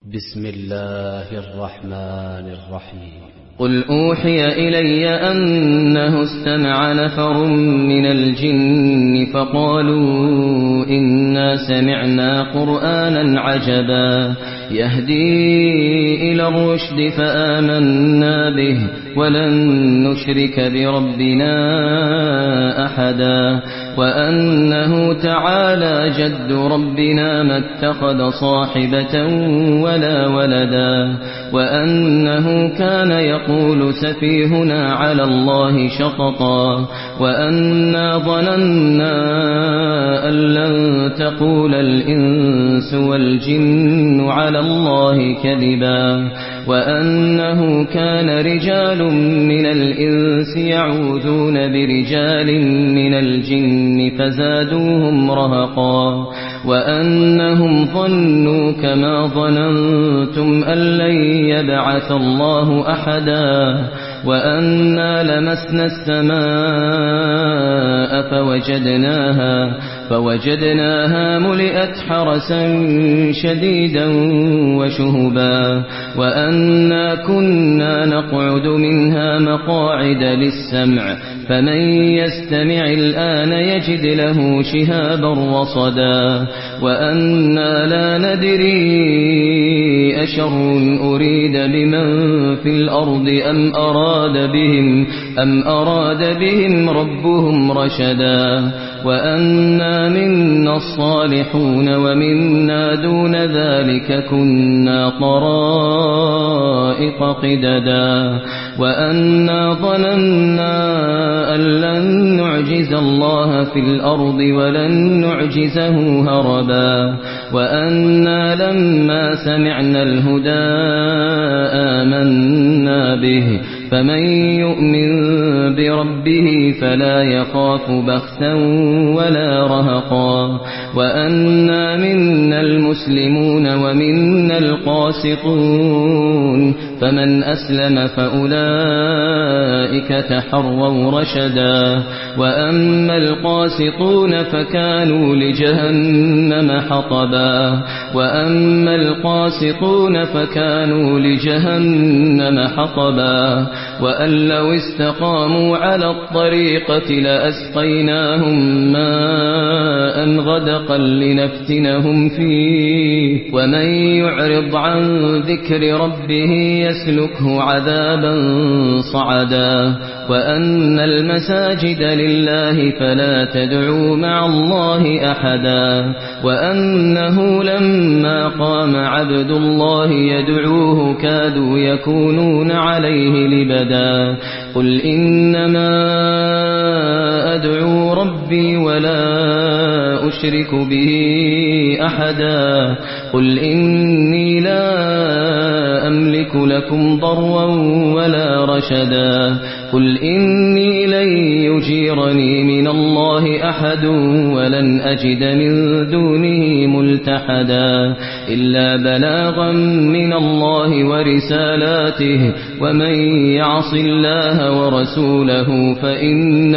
بسم الله الرحمن الرحيم. قل أوحي إلي أنه استمع نفر من الجن فقالوا إنا سمعنا قرآنا عجبا يهدي إلى الرشد فآمنا به ولن نشرك بربنا أحدا وأنه تعالى جد ربنا ما اتخذ صاحبة ولا ولدا وأنه كان يقول سفيهنا على الله شططا وأنا ظننا أن لن تقول الإنس والجن على الله كذبا وأنه كان رجال من الإنس يعوذون برجال من الجن فزادوهم رهقا وأنهم ظنوا كما ظننتم أن لن يبعث الله أحدا وأنا لمسنا السماء فوجدناها ملئت حرسا شديدا وشهبا وأنا كنا نقعد منها مقاعد للسمع فمن يستمع الآن يجد له شهابا رصدا وأنا لا ندري أشر أريد بمن في الأرض أم أراد بهم ربهم رشدا وأنا منا الصالحون ومنا دون ذلك كنا طرائق قددا وأنا ظننا أن لن نعجز الله في الأرض ولن نعجزه هربا وأنا لما سمعنا الهدى آمنا به فمن يؤمن بربه فلا يخاف بخسا ولا رهقا وأنا منا المسلمون ومنا القاسطون فمن أسلم فأولئك تحروا رشدا وأما القاسطون فكانوا لجهنم حطبا وأن لو استقاموا على الطريقة لأسقيناهم ماء غدقا لنفتنهم فيه ومن يعرض عن ذكر ربه يسلكه عذابا صعدا وأن المساجد لله فلا تدعوا مع الله أحدا وأنه لما قام عبد الله يدعوه كادوا يكونون عليه لبدا قل إنما أدعو ربي ولا أشرك به أحدا قل إني لا أملك لكم ضرا ولا رشدا قل إني لن يجيرني من الله أحد ولن أجد من دونه ملتحدا إلا بلاغا من الله ورسالاته ومن يعص الله ورسوله فإن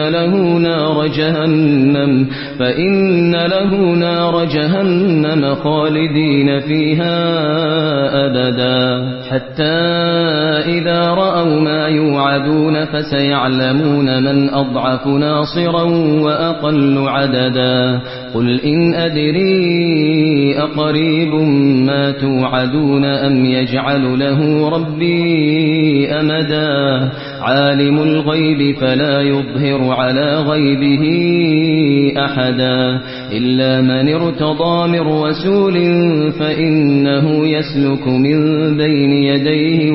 له نار جهنم خالدين فيها أبدا حتى إذا رأوا ما يوعدون فسيعلمون من أضعف ناصرا وأقل عددا قل إن أدري أقريب ما توعدون أم يجعل له ربي أمدا عالم الغيب فلا يظهر على غيبه أحدا إلا من ارتضى من رسول فإنه يسلك من بين يديه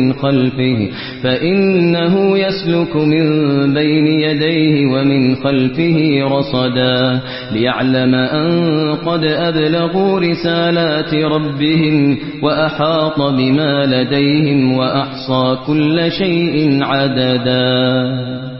ومن خلفه رصدا ليعلم أن قد أبلغوا رسالات ربهم وأحاط بما لديهم وأحصى كل شيء عددا.